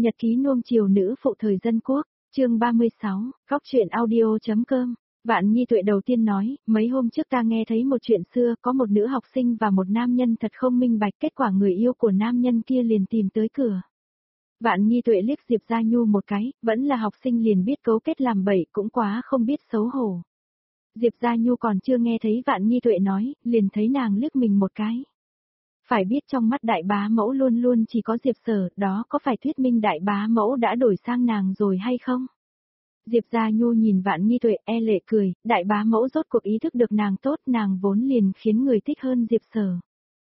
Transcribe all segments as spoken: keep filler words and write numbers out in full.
Nhật ký nuông chiều nữ phụ thời dân quốc, chương ba mươi sáu, góc truyện audio.com. Vạn Nhi Tuệ đầu tiên nói, mấy hôm trước ta nghe thấy một chuyện xưa, có một nữ học sinh và một nam nhân thật không minh bạch, kết quả người yêu của nam nhân kia liền tìm tới cửa. Vạn Nhi Tuệ liếc Diệp Gia Nhu một cái, vẫn là học sinh liền biết cấu kết làm bậy, cũng quá không biết xấu hổ. Diệp Gia Nhu còn chưa nghe thấy Vạn Nhi Tuệ nói, liền thấy nàng liếc mình một cái. Phải biết trong mắt đại bá mẫu luôn luôn chỉ có Diệp Sở, đó có phải thuyết minh đại bá mẫu đã đổi sang nàng rồi hay không? Diệp Gia Nhu nhìn Vạn Nhi Tuệ e lệ cười, đại bá mẫu rốt cuộc ý thức được nàng tốt, nàng vốn liền khiến người thích hơn Diệp Sở.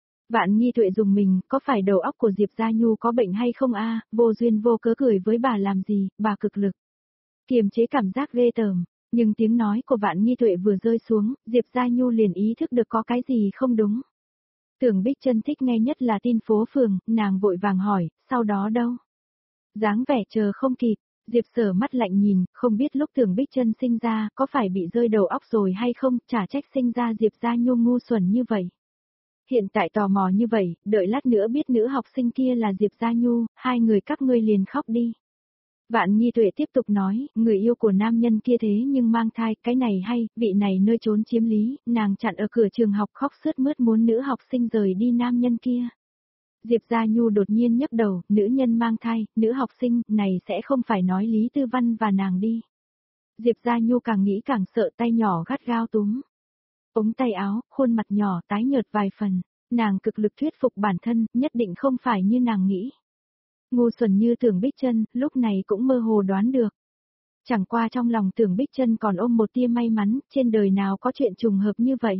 Vạn Nhi Tuệ dùng mình, có phải đầu óc của Diệp Gia Nhu có bệnh hay không a? Vô duyên vô cớ cười với bà làm gì, bà cực lực. Kiềm chế cảm giác ghê tởm, nhưng tiếng nói của Vạn Nhi Tuệ vừa rơi xuống, Diệp Gia Nhu liền ý thức được có cái gì không đúng. Tưởng Bích Trân thích nghe nhất là tin phố phường, nàng vội vàng hỏi, sau đó đâu? Dáng vẻ chờ không kịp, Diệp Sở mắt lạnh nhìn, không biết lúc Tưởng Bích Trân sinh ra, có phải bị rơi đầu óc rồi hay không, chả trách sinh ra Diệp Gia Nhu ngu xuẩn như vậy. Hiện tại tò mò như vậy, đợi lát nữa biết nữ học sinh kia là Diệp Gia Nhu, hai người các ngươi liền khóc đi. Vạn Nhi Tuệ tiếp tục nói, người yêu của nam nhân kia thế nhưng mang thai, cái này hay, vị này nơi trốn chiếm lý, nàng chặn ở cửa trường học khóc sướt mướt muốn nữ học sinh rời đi nam nhân kia. Diệp Gia Nhu đột nhiên nhấc đầu, nữ nhân mang thai, nữ học sinh, này sẽ không phải nói Lý Tư Văn và nàng đi. Diệp Gia Nhu càng nghĩ càng sợ, tay nhỏ gắt gao túm ống tay áo, khuôn mặt nhỏ tái nhợt vài phần, nàng cực lực thuyết phục bản thân, nhất định không phải như nàng nghĩ. Ngu xuẩn như Tưởng Bích Trân, lúc này cũng mơ hồ đoán được. Chẳng qua trong lòng Tưởng Bích Trân còn ôm một tia may mắn, trên đời nào có chuyện trùng hợp như vậy.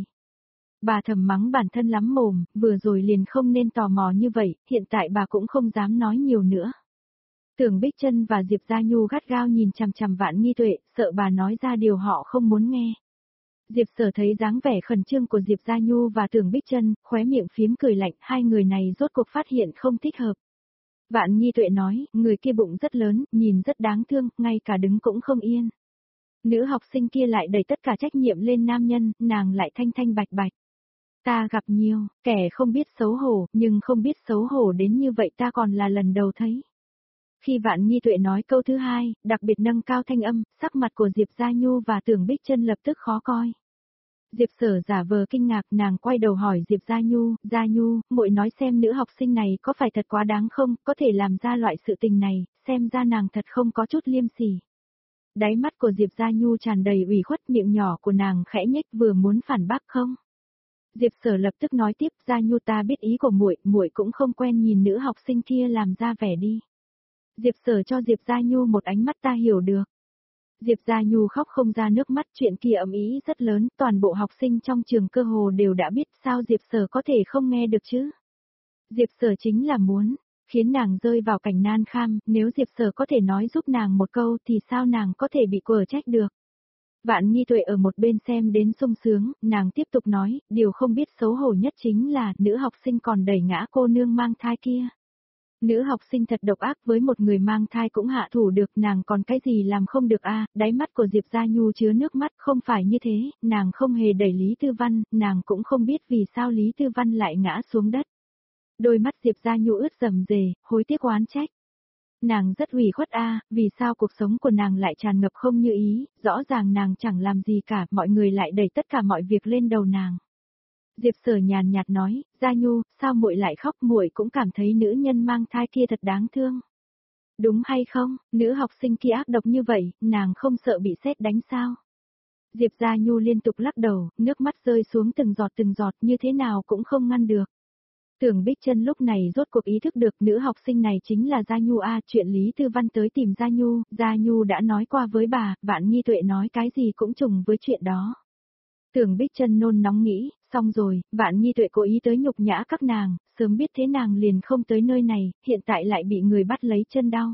Bà thầm mắng bản thân lắm mồm, vừa rồi liền không nên tò mò như vậy, hiện tại bà cũng không dám nói nhiều nữa. Tưởng Bích Trân và Diệp Gia Nhu gắt gao nhìn chằm chằm Vạn Nhi Tuệ, sợ bà nói ra điều họ không muốn nghe. Diệp Sở thấy dáng vẻ khẩn trương của Diệp Gia Nhu và Tưởng Bích Trân, khóe miệng phím cười lạnh, hai người này rốt cuộc phát hiện không thích hợp. Vạn Nhi Tuệ nói, người kia bụng rất lớn, nhìn rất đáng thương, ngay cả đứng cũng không yên. Nữ học sinh kia lại đẩy tất cả trách nhiệm lên nam nhân, nàng lại thanh thanh bạch bạch. Ta gặp nhiều, kẻ không biết xấu hổ, nhưng không biết xấu hổ đến như vậy ta còn là lần đầu thấy. Khi Vạn Nhi Tuệ nói câu thứ hai, đặc biệt nâng cao thanh âm, sắc mặt của Diệp Gia Nhu và Tưởng Bích Trân lập tức khó coi. Diệp Sở giả vờ kinh ngạc, nàng quay đầu hỏi Diệp Gia Nhu, Gia Nhu, muội nói xem nữ học sinh này có phải thật quá đáng không, có thể làm ra loại sự tình này, xem ra nàng thật không có chút liêm sỉ. Đáy mắt của Diệp Gia Nhu tràn đầy ủy khuất, miệng nhỏ của nàng khẽ nhếch vừa muốn phản bác không. Diệp Sở lập tức nói tiếp, Gia Nhu ta biết ý của muội, muội cũng không quen nhìn nữ học sinh kia làm ra vẻ đi. Diệp Sở cho Diệp Gia Nhu một ánh mắt ta hiểu được. Diệp Gia Nhu khóc không ra nước mắt, chuyện kia ầm ĩ rất lớn, toàn bộ học sinh trong trường cơ hồ đều đã biết, sao Diệp Sở có thể không nghe được chứ? Diệp Sở chính là muốn khiến nàng rơi vào cảnh nan kham, nếu Diệp Sở có thể nói giúp nàng một câu thì sao nàng có thể bị quở trách được? Vạn Nhi Tuệ ở một bên xem đến sung sướng, nàng tiếp tục nói, điều không biết xấu hổ nhất chính là nữ học sinh còn đẩy ngã cô nương mang thai kia. Nữ học sinh thật độc ác, với một người mang thai cũng hạ thủ được, nàng còn cái gì làm không được a? À? Đáy mắt của Diệp Gia Nhu chứa nước mắt, không phải như thế, nàng không hề đẩy Lý Tư Văn, nàng cũng không biết vì sao Lý Tư Văn lại ngã xuống đất. Đôi mắt Diệp Gia Nhu ướt rầm rề, hối tiếc oán trách. Nàng rất ủy khuất a, à, vì sao cuộc sống của nàng lại tràn ngập không như ý, rõ ràng nàng chẳng làm gì cả, mọi người lại đẩy tất cả mọi việc lên đầu nàng. Diệp Sở nhàn nhạt nói, Gia Nhu, sao muội lại khóc, muội cũng cảm thấy nữ nhân mang thai kia thật đáng thương. Đúng hay không, nữ học sinh kia ác độc như vậy, nàng không sợ bị sét đánh sao? Diệp Gia Nhu liên tục lắc đầu, nước mắt rơi xuống từng giọt từng giọt như thế nào cũng không ngăn được. Tưởng Bích Trân lúc này rốt cuộc ý thức được nữ học sinh này chính là Gia Nhu a, chuyện Lý Tư Văn tới tìm Gia Nhu, Gia Nhu đã nói qua với bà, Vạn Nhi Tuệ nói cái gì cũng trùng với chuyện đó. Tưởng Bích Trân nôn nóng nghĩ, xong rồi, Vạn Nhi Tuệ cố ý tới nhục nhã các nàng, sớm biết thế nàng liền không tới nơi này, hiện tại lại bị người bắt lấy chân đau.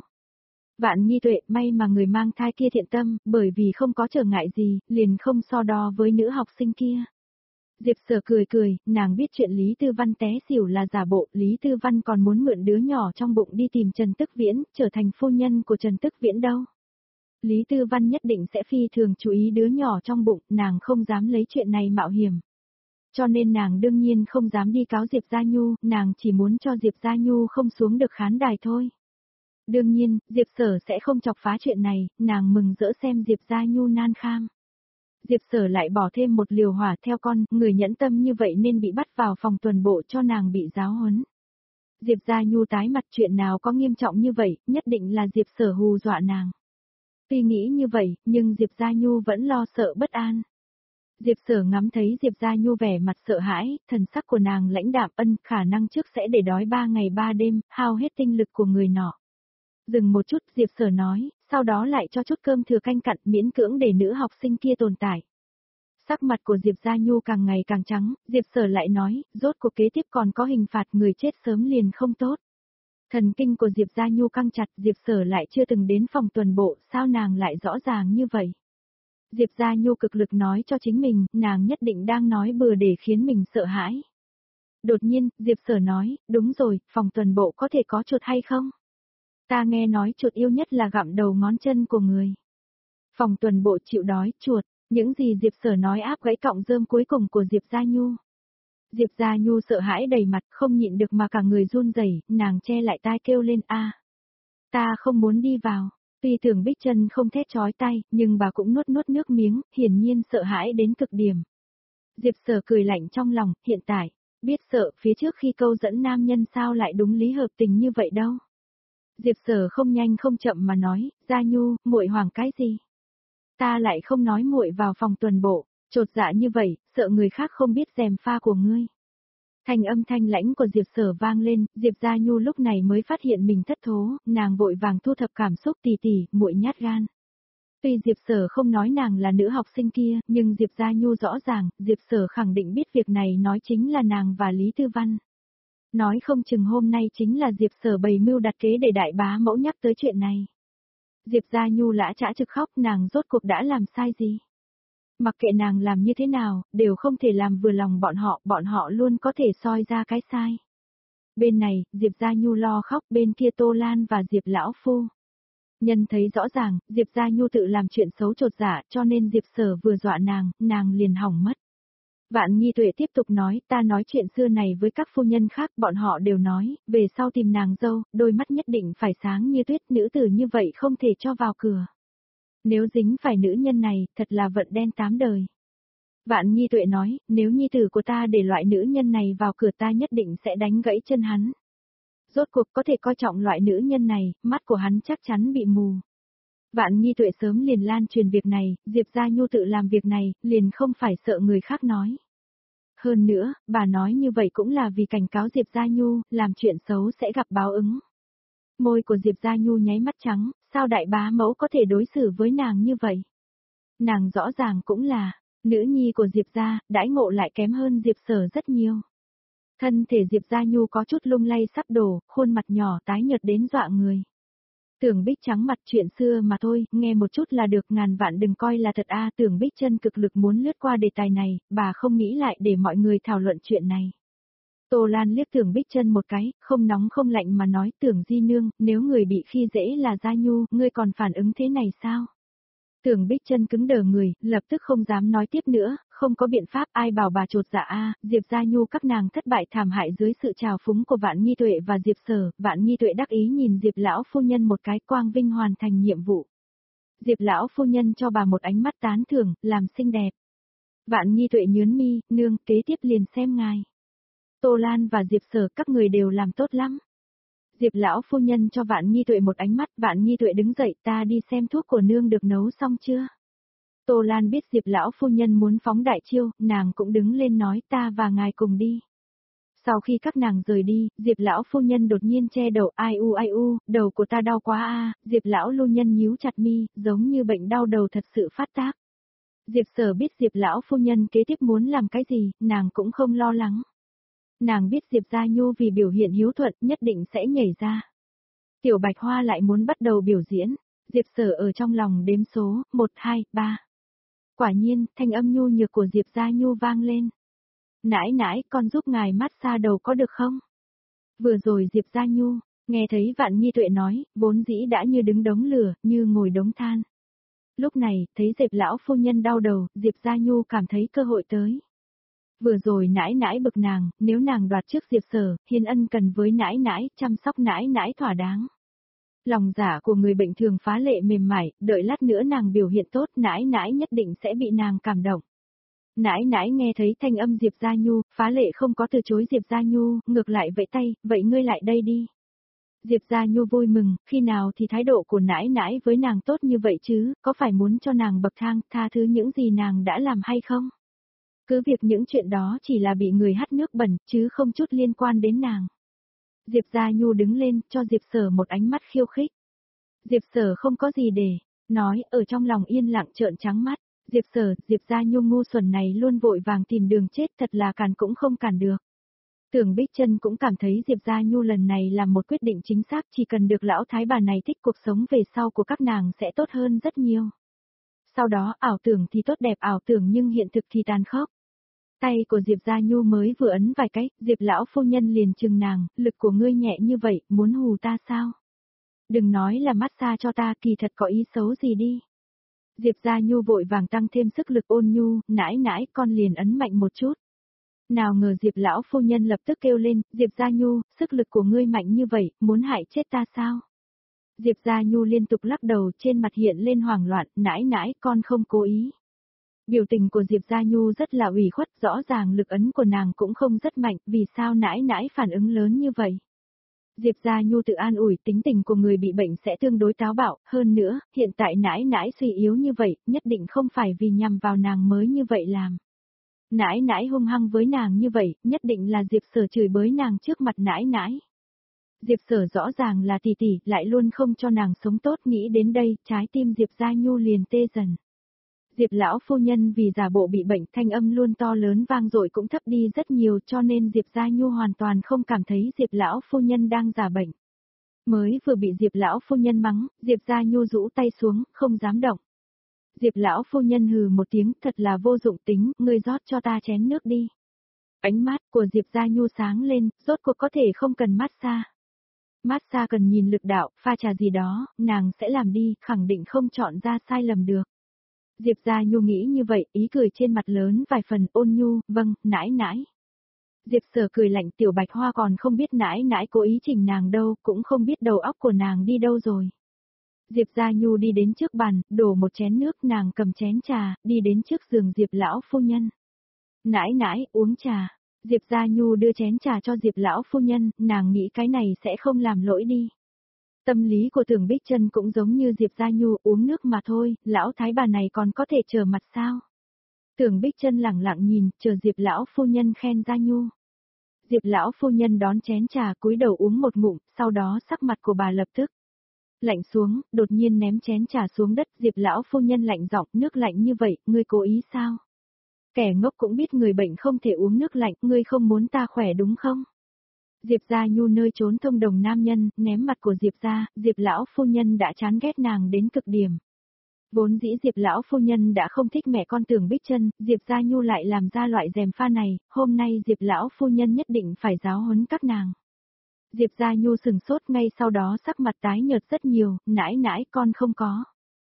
Vạn Nhi Tuệ, may mà người mang thai kia thiện tâm, bởi vì không có trở ngại gì, liền không so đo với nữ học sinh kia. Diệp Sở cười cười, nàng biết chuyện Lý Tư Văn té xỉu là giả bộ, Lý Tư Văn còn muốn mượn đứa nhỏ trong bụng đi tìm Trần Tức Viễn, trở thành phu nhân của Trần Tức Viễn đâu. Lý Tư Văn nhất định sẽ phi thường chú ý đứa nhỏ trong bụng, nàng không dám lấy chuyện này mạo hiểm. Cho nên nàng đương nhiên không dám đi cáo Diệp Gia Nhu, nàng chỉ muốn cho Diệp Gia Nhu không xuống được khán đài thôi. Đương nhiên, Diệp Sở sẽ không chọc phá chuyện này, nàng mừng rỡ xem Diệp Gia Nhu nan kham. Diệp Sở lại bỏ thêm một liều hỏa theo con, người nhẫn tâm như vậy nên bị bắt vào phòng tuần bộ cho nàng bị giáo huấn. Diệp Gia Nhu tái mặt, chuyện nào có nghiêm trọng như vậy, nhất định là Diệp Sở hù dọa nàng. Tuy nghĩ như vậy, nhưng Diệp Gia Nhu vẫn lo sợ bất an. Diệp Sở ngắm thấy Diệp Gia Nhu vẻ mặt sợ hãi, thần sắc của nàng lãnh đạm, ân, khả năng trước sẽ để đói ba ngày ba đêm, hao hết tinh lực của người nọ. Dừng một chút, Diệp Sở nói, sau đó lại cho chút cơm thừa canh cặn, miễn cưỡng để nữ học sinh kia tồn tại. Sắc mặt của Diệp Gia Nhu càng ngày càng trắng, Diệp Sở lại nói, rốt cuộc kế tiếp còn có hình phạt, người chết sớm liền không tốt. Thần kinh của Diệp Gia Nhu căng chặt, Diệp Sở lại chưa từng đến phòng tuần bộ, sao nàng lại rõ ràng như vậy? Diệp Gia Nhu cực lực nói cho chính mình, nàng nhất định đang nói bừa để khiến mình sợ hãi. Đột nhiên, Diệp Sở nói, đúng rồi, phòng tuần bộ có thể có chuột hay không? Ta nghe nói chuột yêu nhất là gặm đầu ngón chân của người. Phòng tuần bộ chịu đói, chuột, những gì Diệp Sở nói áp gãy cọng rơm cuối cùng của Diệp Gia Nhu. Diệp Gia Nhu sợ hãi đầy mặt, không nhịn được mà cả người run rẩy, nàng che lại tai kêu lên a, ta không muốn đi vào. Tuy Tưởng Bích Trân không thét chói tai, nhưng bà cũng nuốt nuốt nước miếng, hiển nhiên sợ hãi đến cực điểm. Diệp Sở cười lạnh trong lòng, hiện tại, biết sợ phía trước khi câu dẫn nam nhân sao lại đúng lý hợp tình như vậy đâu. Diệp Sở không nhanh không chậm mà nói, Gia Nhu, muội hoảng cái gì? Ta lại không nói muội vào phòng tuần bộ, chột dạ như vậy, sợ người khác không biết dèm pha của ngươi. Thanh âm thanh lãnh của Diệp Sở vang lên, Diệp Gia Nhu lúc này mới phát hiện mình thất thố, nàng vội vàng thu thập cảm xúc, tỉ tỉ, muội nhát gan. Tuy Diệp Sở không nói nàng là nữ học sinh kia, nhưng Diệp Gia Nhu rõ ràng, Diệp Sở khẳng định biết việc này nói chính là nàng và Lý Tư Văn. Nói không chừng hôm nay chính là Diệp Sở bày mưu đặt kế để đại bá mẫu nhắc tới chuyện này. Diệp Gia Nhu lã chã trực khóc, nàng rốt cuộc đã làm sai gì? Mặc kệ nàng làm như thế nào, đều không thể làm vừa lòng bọn họ, bọn họ luôn có thể soi ra cái sai. Bên này, Diệp Gia Nhu lo khóc, bên kia Tô Lan và Diệp Lão Phu. Nhân thấy rõ ràng, Diệp Gia Nhu tự làm chuyện xấu chột dạ, cho nên Diệp Sở vừa dọa nàng, nàng liền hỏng mất. Vạn Nghi Tuệ tiếp tục nói, ta nói chuyện xưa này với các phu nhân khác, bọn họ đều nói, về sau tìm nàng dâu, đôi mắt nhất định phải sáng như tuyết, nữ tử như vậy không thể cho vào cửa. Nếu dính phải nữ nhân này, thật là vận đen tám đời. Vạn Nhi Tuệ nói, nếu nhi tử của ta để loại nữ nhân này vào cửa ta nhất định sẽ đánh gãy chân hắn. Rốt cuộc có thể coi trọng loại nữ nhân này, mắt của hắn chắc chắn bị mù. Vạn Nhi Tuệ sớm liền lan truyền việc này, Diệp Gia Nhu tự làm việc này, liền không phải sợ người khác nói. Hơn nữa, bà nói như vậy cũng là vì cảnh cáo Diệp Gia Nhu, làm chuyện xấu sẽ gặp báo ứng. Môi của Diệp Gia Nhu nháy mắt trắng, sao đại bá mẫu có thể đối xử với nàng như vậy? Nàng rõ ràng cũng là, nữ nhi của Diệp Gia, đãi ngộ lại kém hơn Diệp Sở rất nhiều. Thân thể Diệp Gia Nhu có chút lung lay sắp đổ, khuôn mặt nhỏ tái nhợt đến dọa người. Tưởng Bích trắng mặt, chuyện xưa mà thôi, nghe một chút là được, ngàn vạn đừng coi là thật a. Tưởng Bích chân cực lực muốn lướt qua đề tài này, bà không nghĩ lại để mọi người thảo luận chuyện này. Tô Lan liếc Tưởng Bích chân một cái, không nóng không lạnh mà nói, Tưởng Di Nương, nếu người bị khi dễ là Gia Nhu, ngươi còn phản ứng thế này sao? Tưởng Bích chân cứng đờ người, lập tức không dám nói tiếp nữa, không có biện pháp, ai bảo bà chột dạ a. Diệp Gia Nhu các nàng thất bại thảm hại dưới sự trào phúng của Vạn Nghi Tuệ và Diệp Sở, Vạn Nghi Tuệ đắc ý nhìn Diệp lão phu nhân một cái, quang vinh hoàn thành nhiệm vụ. Diệp lão phu nhân cho bà một ánh mắt tán thưởng, làm xinh đẹp. Vạn Nghi Tuệ nhướng mi, nương, kế tiếp liền xem ngài. Tô Lan và Diệp Sở các người đều làm tốt lắm. Diệp lão phu nhân cho Vạn Nghi Tuệ một ánh mắt, Vạn Nghi Tuệ đứng dậy, ta đi xem thuốc của nương được nấu xong chưa. Tô Lan biết Diệp lão phu nhân muốn phóng đại chiêu, nàng cũng đứng lên nói, ta và ngài cùng đi. Sau khi các nàng rời đi, Diệp lão phu nhân đột nhiên che đầu, ai u ai u, đầu của ta đau quá a. Diệp lão phu nhân nhíu chặt mi, giống như bệnh đau đầu thật sự phát tác. Diệp Sở biết Diệp lão phu nhân kế tiếp muốn làm cái gì, nàng cũng không lo lắng. Nàng biết Diệp Gia Nhu vì biểu hiện hiếu thuận nhất định sẽ nhảy ra. Tiểu Bạch Hoa lại muốn bắt đầu biểu diễn, Diệp Sở ở trong lòng đếm số, một, hai, ba. Quả nhiên, thanh âm nhu nhược của Diệp Gia Nhu vang lên. Nãi nãi, con giúp ngài mát xa đầu có được không? Vừa rồi Diệp Gia Nhu, nghe thấy Vạn Nghi Tuệ nói, vốn dĩ đã như đứng đống lửa, như ngồi đống than. Lúc này, thấy Diệp lão phu nhân đau đầu, Diệp Gia Nhu cảm thấy cơ hội tới. Vừa rồi nãi nãi bực nàng, nếu nàng đoạt trước Diệp Sở, Hiên Ân cần với nãi nãi, chăm sóc nãi nãi thỏa đáng. Lòng dạ của người bệnh thường phá lệ mềm mại, đợi lát nữa nàng biểu hiện tốt, nãi nãi nhất định sẽ bị nàng cảm động. Nãi nãi nghe thấy thanh âm Diệp Gia Nhu, phá lệ không có từ chối Diệp Gia Nhu, ngược lại vẫy tay, vậy ngươi lại đây đi. Diệp Gia Nhu vui mừng, khi nào thì thái độ của nãi nãi với nàng tốt như vậy chứ, có phải muốn cho nàng bậc thang, tha thứ những gì nàng đã làm hay không? Cứ việc những chuyện đó chỉ là bị người hắt nước bẩn, chứ không chút liên quan đến nàng. Diệp Gia Nhu đứng lên, cho Diệp Sở một ánh mắt khiêu khích. Diệp Sở không có gì để nói, ở trong lòng yên lặng trợn trắng mắt. Diệp Sở, Diệp Gia Nhu ngu xuẩn này luôn vội vàng tìm đường chết, thật là cản cũng không cản được. Tưởng Bích Trân cũng cảm thấy Diệp Gia Nhu lần này làm một quyết định chính xác, chỉ cần được lão thái bà này thích, cuộc sống về sau của các nàng sẽ tốt hơn rất nhiều. Sau đó ảo tưởng thì tốt đẹp, ảo tưởng nhưng hiện thực thì tàn khốc. Tay của Diệp Gia Nhu mới vừa ấn vài cái, Diệp lão phu nhân liền chừng nàng, lực của ngươi nhẹ như vậy, muốn hù ta sao? Đừng nói là massage cho ta, kỳ thật có ý xấu gì đi. Diệp Gia Nhu vội vàng tăng thêm sức lực, ôn nhu, nãi nãi, con liền ấn mạnh một chút. Nào ngờ Diệp lão phu nhân lập tức kêu lên, Diệp Gia Nhu, sức lực của ngươi mạnh như vậy, muốn hại chết ta sao? Diệp Gia Nhu liên tục lắc đầu, trên mặt hiện lên hoảng loạn, nãi nãi, con không cố ý. Biểu tình của Diệp Gia Nhu rất là ủy khuất, rõ ràng lực ấn của nàng cũng không rất mạnh, vì sao nãi nãi phản ứng lớn như vậy? Diệp Gia Nhu tự an ủi, tính tình của người bị bệnh sẽ tương đối táo bạo, hơn nữa, hiện tại nãi nãi suy yếu như vậy, nhất định không phải vì nhằm vào nàng mới như vậy làm. Nãi nãi hung hăng với nàng như vậy, nhất định là Diệp Sở chửi bới nàng trước mặt nãi nãi. Diệp Sở rõ ràng là tỷ tỷ, lại luôn không cho nàng sống tốt, nghĩ đến đây, trái tim Diệp Gia Nhu liền tê dần. Diệp lão phu nhân vì giả bộ bị bệnh, thanh âm luôn to lớn vang dội cũng thấp đi rất nhiều, cho nên Diệp Gia Nhu hoàn toàn không cảm thấy Diệp lão phu nhân đang giả bệnh. Mới vừa bị Diệp lão phu nhân mắng, Diệp Gia Nhu rũ tay xuống, không dám động. Diệp lão phu nhân hừ một tiếng, thật là vô dụng, tính, ngươi rót cho ta chén nước đi. Ánh mắt của Diệp Gia Nhu sáng lên, rốt cuộc có thể không cần massage. Massage cần nhìn lực đạo, pha trà gì đó, nàng sẽ làm đi, khẳng định không chọn ra sai lầm được. Diệp Gia Nhu nghĩ như vậy, ý cười trên mặt lớn vài phần, ôn nhu, vâng, nãi nãi. Diệp Sở cười lạnh, tiểu bạch hoa còn không biết nãi nãi cố ý chỉnh nàng đâu, cũng không biết đầu óc của nàng đi đâu rồi. Diệp Gia Nhu đi đến trước bàn, đổ một chén nước, nàng cầm chén trà, đi đến trước giường Diệp lão phu nhân. Nãi nãi, uống trà. Diệp Gia Nhu đưa chén trà cho Diệp lão phu nhân, nàng nghĩ cái này sẽ không làm lỗi đi. Tâm lý của Tưởng Bích Trân cũng giống như Diệp Gia Nhu, uống nước mà thôi, lão thái bà này còn có thể trở mặt sao? Tưởng Bích Trân lẳng lặng nhìn, chờ Diệp lão phu nhân khen Gia Nhu. Diệp lão phu nhân đón chén trà, cúi đầu uống một ngụm, sau đó sắc mặt của bà lập tức lạnh xuống, đột nhiên ném chén trà xuống đất, Diệp lão phu nhân lạnh giọng, nước lạnh như vậy, ngươi cố ý sao? Kẻ ngốc cũng biết người bệnh không thể uống nước lạnh, ngươi không muốn ta khỏe đúng không? Diệp Gia Nhu nơi trốn thông đồng nam nhân, ném mặt của Diệp gia, Diệp lão phu nhân đã chán ghét nàng đến cực điểm. Vốn dĩ Diệp lão phu nhân đã không thích mẹ con Tưởng Bích Trân, Diệp Gia Nhu lại làm ra loại dèm pha này, hôm nay Diệp lão phu nhân nhất định phải giáo huấn các nàng. Diệp Gia Nhu sừng sốt, ngay sau đó sắc mặt tái nhợt rất nhiều, nãi nãi con không có.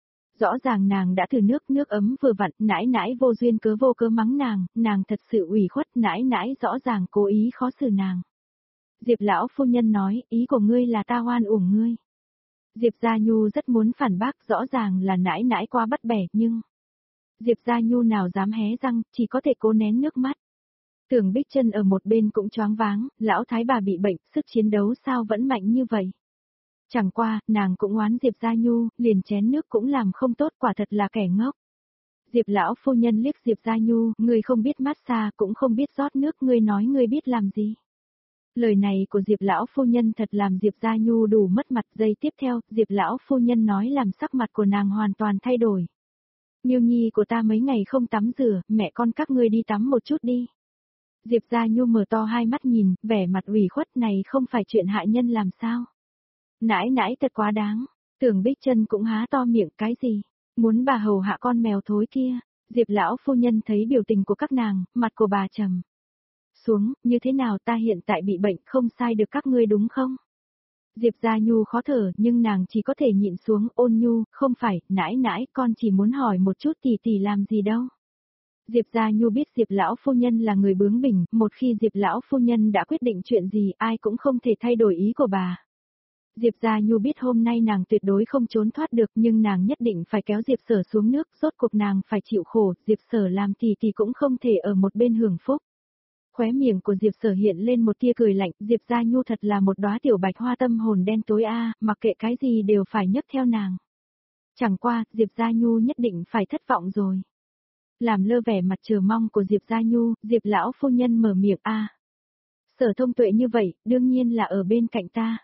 Rõ ràng nàng đã thử nước, nước ấm vừa vặn, nãi nãi vô duyên cớ vô cớ mắng nàng, nàng thật sự ủy khuất, nãi nãi rõ ràng cố ý khó xử nàng. Diệp lão phu nhân nói, ý của ngươi là ta oan uổng ngươi. Diệp Gia Nhu rất muốn phản bác, rõ ràng là nãi nãi quá bắt bẻ, nhưng Diệp Gia Nhu nào dám hé răng, chỉ có thể cố nén nước mắt. Tưởng Bích Trân ở một bên cũng choáng váng, lão thái bà bị bệnh, sức chiến đấu sao vẫn mạnh như vậy. Chẳng qua, nàng cũng oán Diệp Gia Nhu, liền chén nước cũng làm không tốt, quả thật là kẻ ngốc. Diệp lão phu nhân liếc Diệp Gia Nhu, ngươi không biết massage, cũng không biết rót nước, ngươi nói ngươi biết làm gì. Lời này của Diệp lão phu nhân thật làm Diệp Gia Nhu đủ mất mặt, giây tiếp theo, Diệp lão phu nhân nói làm sắc mặt của nàng hoàn toàn thay đổi. Miêu Nhi của ta mấy ngày không tắm rửa, mẹ con các ngươi đi tắm một chút đi. Diệp Gia Nhu mở to hai mắt nhìn, vẻ mặt ủy khuất, này không phải chuyện hại nhân làm sao. Nãi nãi thật quá đáng, Tưởng Bích Trân cũng há to miệng, cái gì, muốn bà hầu hạ con mèo thối kia. Diệp lão phu nhân thấy biểu tình của các nàng, mặt của bà trầm xuống, như thế nào, ta hiện tại bị bệnh, không sai được các ngươi đúng không? Diệp Gia Nhu khó thở, nhưng nàng chỉ có thể nhịn xuống, ôn nhu, không phải, nãi nãi, con chỉ muốn hỏi một chút tỷ tỷ làm gì đâu. Diệp Gia Nhu biết Diệp lão phu nhân là người bướng bỉnh, một khi Diệp lão phu nhân đã quyết định chuyện gì, ai cũng không thể thay đổi ý của bà. Diệp Gia Nhu biết hôm nay nàng tuyệt đối không trốn thoát được nhưng nàng nhất định phải kéo Diệp Sở xuống nước, rốt cuộc nàng phải chịu khổ, Diệp Sở làm thì thì cũng không thể ở một bên hưởng phúc. Khóe miệng của Diệp Sở hiện lên một tia cười lạnh, Diệp Gia Nhu thật là một đóa tiểu bạch hoa tâm hồn đen tối a, mặc kệ cái gì đều phải nhấc theo nàng. Chẳng qua, Diệp Gia Nhu nhất định phải thất vọng rồi. Làm lơ vẻ mặt chờ mong của Diệp Gia Nhu, Diệp lão phu nhân mở miệng a. Sở Thông Tuệ như vậy, đương nhiên là ở bên cạnh ta.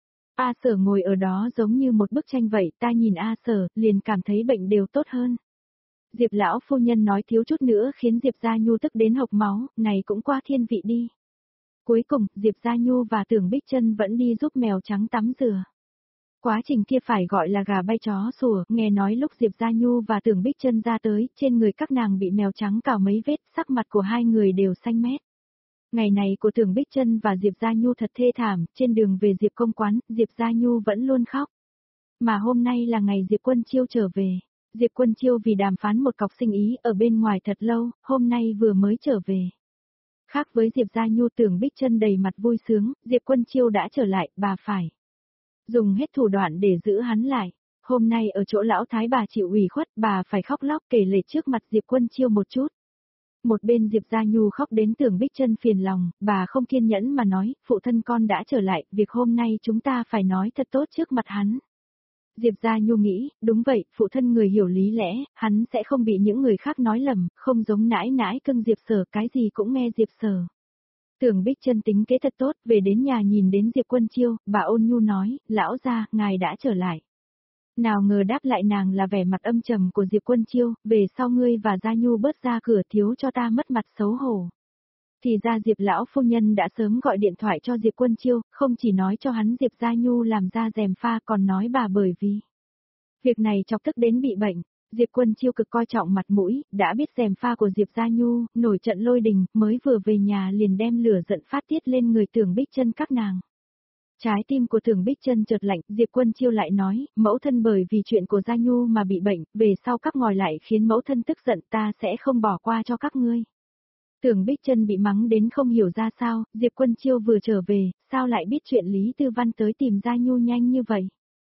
A Sở ngồi ở đó giống như một bức tranh vậy, ta nhìn A Sở, liền cảm thấy bệnh đều tốt hơn. Diệp lão phu nhân nói thiếu chút nữa khiến Diệp Gia Nhu tức đến hộc máu, này cũng qua thiên vị đi. Cuối cùng, Diệp Gia Nhu và Tưởng Bích Trân vẫn đi giúp mèo trắng tắm rửa. Quá trình kia phải gọi là gà bay chó sủa, nghe nói lúc Diệp Gia Nhu và Tưởng Bích Trân ra tới, trên người các nàng bị mèo trắng cào mấy vết, sắc mặt của hai người đều xanh mét. Ngày này của Tưởng Bích Trân và Diệp Gia Nhu thật thê thảm, trên đường về Diệp công quán, Diệp Gia Nhu vẫn luôn khóc. Mà hôm nay là ngày Diệp Quân Chiêu trở về. Diệp Quân Chiêu vì đàm phán một cọc sinh ý ở bên ngoài thật lâu, hôm nay vừa mới trở về. Khác với Diệp Gia Nhu, Tưởng Bích Trân đầy mặt vui sướng, Diệp Quân Chiêu đã trở lại, bà phải dùng hết thủ đoạn để giữ hắn lại. Hôm nay ở chỗ lão thái bà chịu ủy khuất, bà phải khóc lóc kể lể trước mặt Diệp Quân Chiêu một chút. Một bên Diệp Gia Nhu khóc đến Tưởng Bích Trân phiền lòng, bà không kiên nhẫn mà nói, phụ thân con đã trở lại, việc hôm nay chúng ta phải nói thật tốt trước mặt hắn. Diệp Gia Nhu nghĩ, đúng vậy, phụ thân người hiểu lý lẽ, hắn sẽ không bị những người khác nói lầm, không giống nãi nãi cưng Diệp Sở, cái gì cũng nghe Diệp Sở. Tưởng Bích Trân tính kế thật tốt, về đến nhà nhìn đến Diệp Quân Chiêu, bà ôn nhu nói, lão gia, ngài đã trở lại. Nào ngờ đáp lại nàng là vẻ mặt âm trầm của Diệp Quân Chiêu, về sau ngươi và Gia Nhu bớt ra cửa thiếu cho ta mất mặt xấu hổ. Thì ra Diệp lão phu nhân đã sớm gọi điện thoại cho Diệp Quân Chiêu, không chỉ nói cho hắn Diệp Gia Nhu làm ra gièm pha còn nói bà bởi vì việc này chọc tức đến bị bệnh. Diệp Quân Chiêu cực coi trọng mặt mũi, đã biết gièm pha của Diệp Gia Nhu, nổi trận lôi đình, mới vừa về nhà liền đem lửa giận phát tiết lên người Tưởng Bích Trân các nàng. Trái tim của Tưởng Bích Trân chợt lạnh, Diệp Quân Chiêu lại nói, mẫu thân bởi vì chuyện của Gia Nhu mà bị bệnh, về sau các ngòi lại khiến mẫu thân tức giận, ta sẽ không bỏ qua cho các ngươi. Tưởng Bích Trân bị mắng đến không hiểu ra sao, Diệp Quân Chiêu vừa trở về, sao lại biết chuyện Lý Tư Văn tới tìm Gia Nhu nhanh như vậy.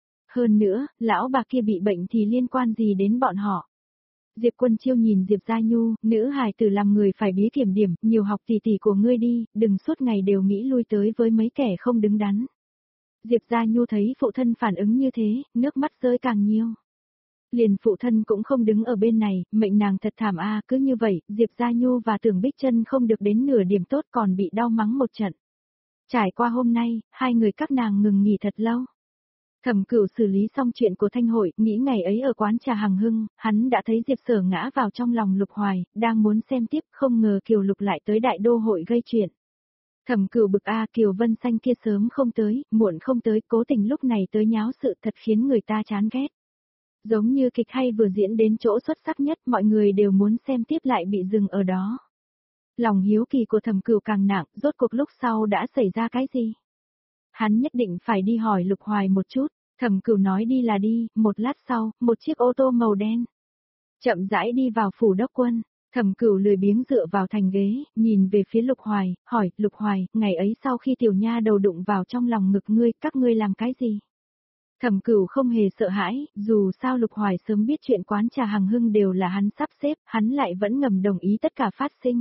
Hơn nữa, lão bà kia bị bệnh thì liên quan gì đến bọn họ. Diệp Quân Chiêu nhìn Diệp Gia Nhu, nữ hài tử làm người phải bí kiểm điểm, nhiều học tỷ tỷ của ngươi đi, đừng suốt ngày đều nghĩ lui tới với mấy kẻ không đứng đắn. Diệp Gia Nhu thấy phụ thân phản ứng như thế, nước mắt rơi càng nhiều. Liền phụ thân cũng không đứng ở bên này, mệnh nàng thật thảm a, cứ như vậy, Diệp Gia Nhu và Tưởng Bích Trân không được đến nửa điểm tốt còn bị đau mắng một trận. Trải qua hôm nay, hai người các nàng ngừng nghỉ thật lâu. Thẩm Cửu xử lý xong chuyện của Thanh hội, nghĩ ngày ấy ở quán trà Hằng Hưng, hắn đã thấy Diệp Sở ngã vào trong lòng Lục Hoài, đang muốn xem tiếp, không ngờ Kiều Lục lại tới đại đô hội gây chuyện. Thẩm Cửu bực a, Kiều Vân Xanh kia sớm không tới, muộn không tới, cố tình lúc này tới nháo sự thật khiến người ta chán ghét. Giống như kịch hay vừa diễn đến chỗ xuất sắc nhất, mọi người đều muốn xem tiếp lại bị dừng ở đó. Lòng hiếu kỳ của Thẩm Cửu càng nặng, rốt cuộc lúc sau đã xảy ra cái gì? Hắn nhất định phải đi hỏi Lục Hoài một chút. Thẩm Cửu nói đi là đi, một lát sau, một chiếc ô tô màu đen chậm rãi đi vào phủ đốc quân. Thẩm Cửu lười biếng dựa vào thành ghế, nhìn về phía Lục Hoài, hỏi, Lục Hoài, ngày ấy sau khi tiểu nha đầu đụng vào trong lòng ngực ngươi, các ngươi làm cái gì? Thẩm Cửu không hề sợ hãi, dù sao Lục Hoài sớm biết chuyện quán trà Hằng Hưng đều là hắn sắp xếp, hắn lại vẫn ngầm đồng ý tất cả phát sinh.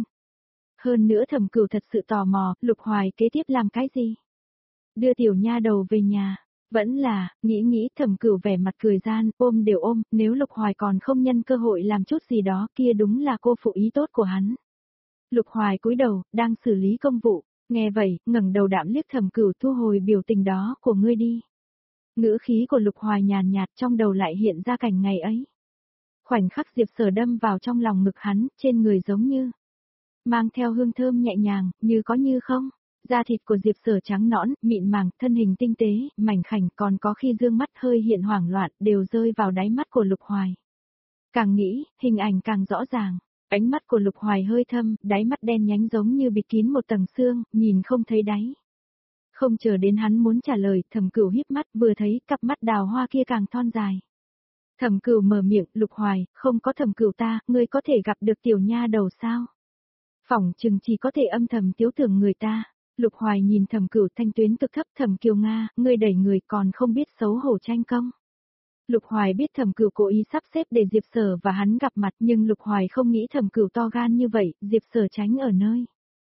Hơn nữa Thẩm Cửu thật sự tò mò, Lục Hoài kế tiếp làm cái gì? Đưa tiểu nha đầu về nhà. Vẫn là, nghĩ nghĩ Thẩm Cửu vẻ mặt cười gian, ôm đều ôm, nếu Lục Hoài còn không nhân cơ hội làm chút gì đó kia đúng là cô phụ ý tốt của hắn. Lục Hoài cúi đầu, đang xử lý công vụ, nghe vậy, ngẩng đầu đạm liếc Thẩm Cửu thu hồi biểu tình đó của ngươi đi. Ngữ khí của Lục Hoài nhàn nhạt trong đầu lại hiện ra cảnh ngày ấy. Khoảnh khắc Diệp Sở đâm vào trong lòng ngực hắn, trên người giống như mang theo hương thơm nhẹ nhàng, như có như không. Da thịt của Diệp Sở trắng nõn, mịn màng, thân hình tinh tế, mảnh khảnh, còn có khi dương mắt hơi hiện hoảng loạn, đều rơi vào đáy mắt của Lục Hoài. Càng nghĩ, hình ảnh càng rõ ràng, ánh mắt của Lục Hoài hơi thâm, đáy mắt đen nhánh giống như bịt kín một tầng xương, nhìn không thấy đáy. Không chờ đến hắn muốn trả lời, Thẩm Cửu híp mắt, vừa thấy cặp mắt đào hoa kia càng thon dài. Thẩm Cửu mở miệng, Lục Hoài, không có Thẩm Cửu ta, ngươi có thể gặp được tiểu nha đầu sao? Phỏng chừng chỉ có thể âm thầm tiếu tưởng người ta. Lục Hoài nhìn Thẩm Cửu thanh tuyến cực thấp, Thẩm Kiều Nga, ngươi đẩy người còn không biết xấu hổ tranh công. Lục Hoài biết Thẩm Cửu cố ý sắp xếp để Diệp Sở và hắn gặp mặt, nhưng Lục Hoài không nghĩ Thẩm Cửu to gan như vậy, Diệp Sở tránh ở nơi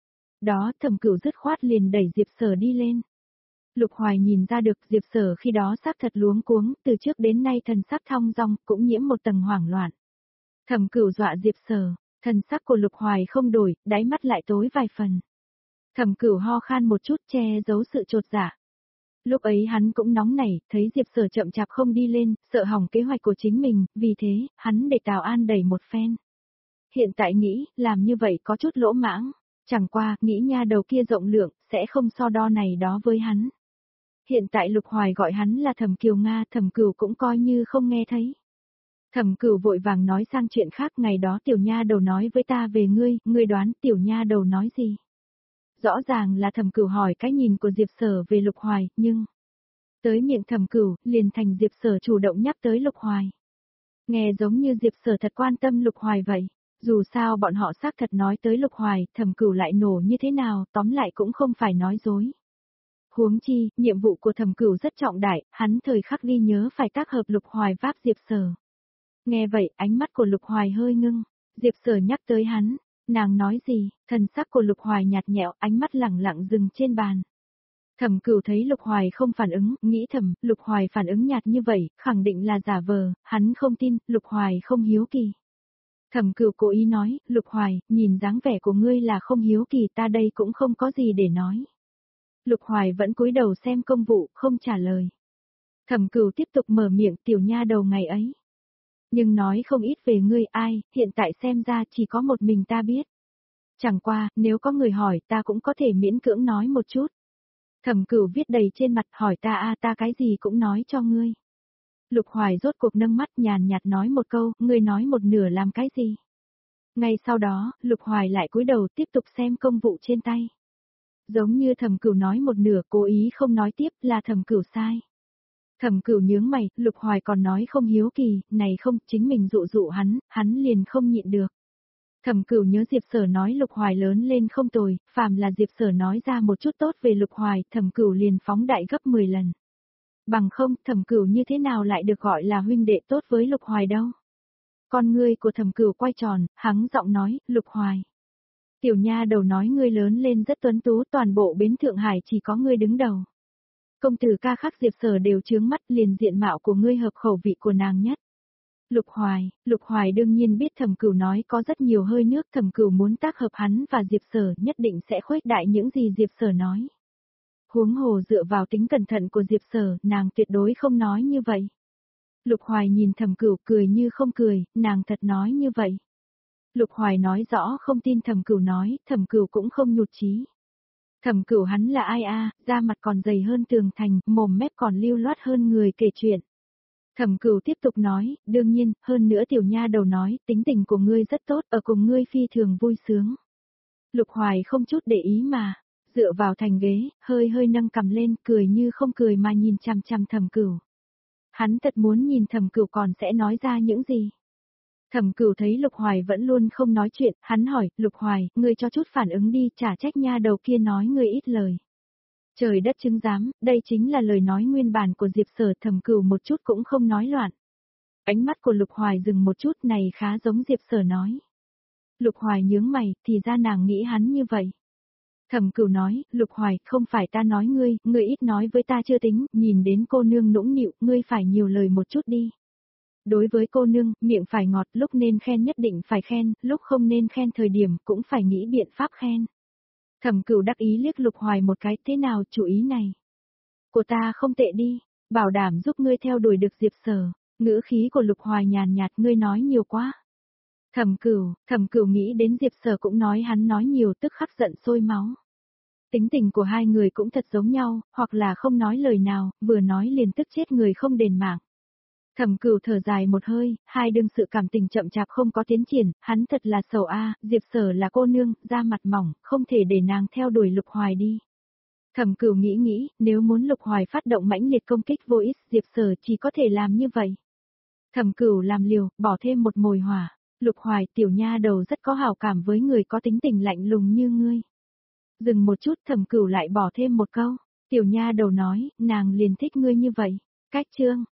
đó, Thẩm Cửu dứt khoát liền đẩy Diệp Sở đi lên. Lục Hoài nhìn ra được Diệp Sở khi đó xác thật luống cuống, từ trước đến nay thần sắc thong dong, cũng nhiễm một tầng hoảng loạn. Thẩm Cửu dọa Diệp Sở, thần sắc của Lục Hoài không đổi, đáy mắt lại tối vài phần. Thẩm Cửu ho khan một chút che giấu sự chột dạ. Lúc ấy hắn cũng nóng nảy, thấy Diệp Sở chậm chạp không đi lên, sợ hỏng kế hoạch của chính mình, vì thế, hắn để Tào An đẩy một phen. Hiện tại nghĩ, làm như vậy có chút lỗ mãng, chẳng qua, nghĩ nha đầu kia rộng lượng, sẽ không so đo này đó với hắn. Hiện tại Lục Hoài gọi hắn là Thẩm Kiều Nga, Thẩm Cửu cũng coi như không nghe thấy. Thẩm Cửu vội vàng nói sang chuyện khác, ngày đó tiểu nha đầu nói với ta về ngươi, ngươi đoán tiểu nha đầu nói gì? Rõ ràng là Thẩm Cửu hỏi cái nhìn của Diệp Sở về Lục Hoài, nhưng tới miệng Thẩm Cửu, liền thành Diệp Sở chủ động nhắc tới Lục Hoài. Nghe giống như Diệp Sở thật quan tâm Lục Hoài vậy. Dù sao bọn họ xác thật nói tới Lục Hoài, Thẩm Cửu lại nổ như thế nào, tóm lại cũng không phải nói dối. Huống chi, nhiệm vụ của Thẩm Cửu rất trọng đại, hắn thời khắc ghi nhớ phải tác hợp Lục Hoài váp Diệp Sở. Nghe vậy, ánh mắt của Lục Hoài hơi ngưng, Diệp Sở nhắc tới hắn, nàng nói gì, thần sắc của Lục Hoài nhạt nhẽo, ánh mắt lẳng lặng dừng trên bàn. Thẩm Cửu thấy Lục Hoài không phản ứng, nghĩ thầm, Lục Hoài phản ứng nhạt như vậy, khẳng định là giả vờ, hắn không tin, Lục Hoài không hiếu kỳ. Thẩm Cửu cố ý nói, Lục Hoài, nhìn dáng vẻ của ngươi là không hiếu kỳ, ta đây cũng không có gì để nói. Lục Hoài vẫn cúi đầu xem công vụ, không trả lời. Thẩm Cửu tiếp tục mở miệng, tiểu nha đầu ngày ấy. Nhưng nói không ít về ngươi, ai, hiện tại xem ra chỉ có một mình ta biết. Chẳng qua, nếu có người hỏi ta cũng có thể miễn cưỡng nói một chút. Thẩm Cửu viết đầy trên mặt, hỏi ta a ta cái gì cũng nói cho ngươi. Lục Hoài rốt cuộc nâng mắt nhàn nhạt nói một câu, ngươi nói một nửa làm cái gì. Ngay sau đó, Lục Hoài lại cúi đầu tiếp tục xem công vụ trên tay. Giống như Thẩm Cửu nói một nửa, cố ý không nói tiếp, là Thẩm Cửu sai. Thẩm Cửu nhướng mày, Lục Hoài còn nói không hiếu kỳ, này không, chính mình dụ dụ hắn, hắn liền không nhịn được. Thẩm Cửu nhớ Diệp Sở nói Lục Hoài lớn lên không tồi, phàm là Diệp Sở nói ra một chút tốt về Lục Hoài, Thẩm Cửu liền phóng đại gấp mười lần. Bằng không, Thẩm Cửu như thế nào lại được gọi là huynh đệ tốt với Lục Hoài đâu. Con ngươi của Thẩm Cửu quay tròn, hắng giọng nói, Lục Hoài. Tiểu nha đầu nói ngươi lớn lên rất tuấn tú, toàn bộ bến Thượng Hải chỉ có ngươi đứng đầu. Công tử ca khác Diệp Sở đều chướng mắt, liền diện mạo của ngươi hợp khẩu vị của nàng nhất. Lục Hoài, Lục Hoài đương nhiên biết Thẩm Cửu nói có rất nhiều hơi nước, Thẩm Cửu muốn tác hợp hắn và Diệp Sở nhất định sẽ khuếch đại những gì Diệp Sở nói. Huống hồ dựa vào tính cẩn thận của Diệp Sở, nàng tuyệt đối không nói như vậy. Lục Hoài nhìn Thẩm Cửu cười như không cười, nàng thật nói như vậy. Lục Hoài nói rõ không tin Thẩm Cửu nói, Thẩm Cửu cũng không nhụt chí. Thẩm Cửu hắn là ai a, da mặt còn dày hơn tường thành, mồm mép còn lưu loát hơn người kể chuyện. Thẩm Cửu tiếp tục nói, đương nhiên, hơn nữa tiểu nha đầu nói, tính tình của ngươi rất tốt, ở cùng ngươi phi thường vui sướng. Lục Hoài không chút để ý mà, dựa vào thành ghế, hơi hơi nâng cằm lên, cười như không cười mà nhìn chằm chằm Thẩm Cửu. Hắn thật muốn nhìn Thẩm Cửu còn sẽ nói ra những gì. Thẩm Cửu thấy Lục Hoài vẫn luôn không nói chuyện, hắn hỏi, Lục Hoài, ngươi cho chút phản ứng đi, chả trách nha đầu kia nói ngươi ít lời. Trời đất chứng giám, đây chính là lời nói nguyên bản của Diệp Sở. Thẩm Cửu một chút cũng không nói loạn. Ánh mắt của Lục Hoài dừng một chút, này khá giống Diệp Sở nói. Lục Hoài nhướng mày, thì ra nàng nghĩ hắn như vậy. Thẩm Cửu nói, Lục Hoài, không phải ta nói ngươi, ngươi ít nói với ta chưa tính, nhìn đến cô nương nũng nịu, ngươi phải nhiều lời một chút đi. Đối với cô nương, miệng phải ngọt, lúc nên khen nhất định phải khen, lúc không nên khen thời điểm cũng phải nghĩ biện pháp khen. Thẩm Cửu đắc ý liếc Lục Hoài một cái, thế nào chủ ý này? Của ta không tệ đi, bảo đảm giúp ngươi theo đuổi được Diệp Sở. Ngữ khí của Lục Hoài nhàn nhạt, ngươi nói nhiều quá. Thẩm Cửu, Thẩm Cửu nghĩ đến Diệp Sở cũng nói hắn nói nhiều, tức khắc giận sôi máu. Tính tình của hai người cũng thật giống nhau, hoặc là không nói lời nào, vừa nói liền tức chết người không đền mạng. Thẩm Cửu thở dài một hơi, hai đương sự cảm tình chậm chạp không có tiến triển, hắn thật là sầu a, Diệp Sở là cô nương, da mặt mỏng, không thể để nàng theo đuổi Lục Hoài đi. Thẩm Cửu nghĩ nghĩ, nếu muốn Lục Hoài phát động mãnh liệt công kích vô ích, Diệp Sở chỉ có thể làm như vậy. Thẩm Cửu làm liều, bỏ thêm một mồi hỏa, Lục Hoài tiểu nha đầu rất có hảo cảm với người có tính tình lạnh lùng như ngươi. Dừng một chút Thẩm Cửu lại bỏ thêm một câu. Tiểu nha đầu nói, nàng liền thích ngươi như vậy. Cách chương.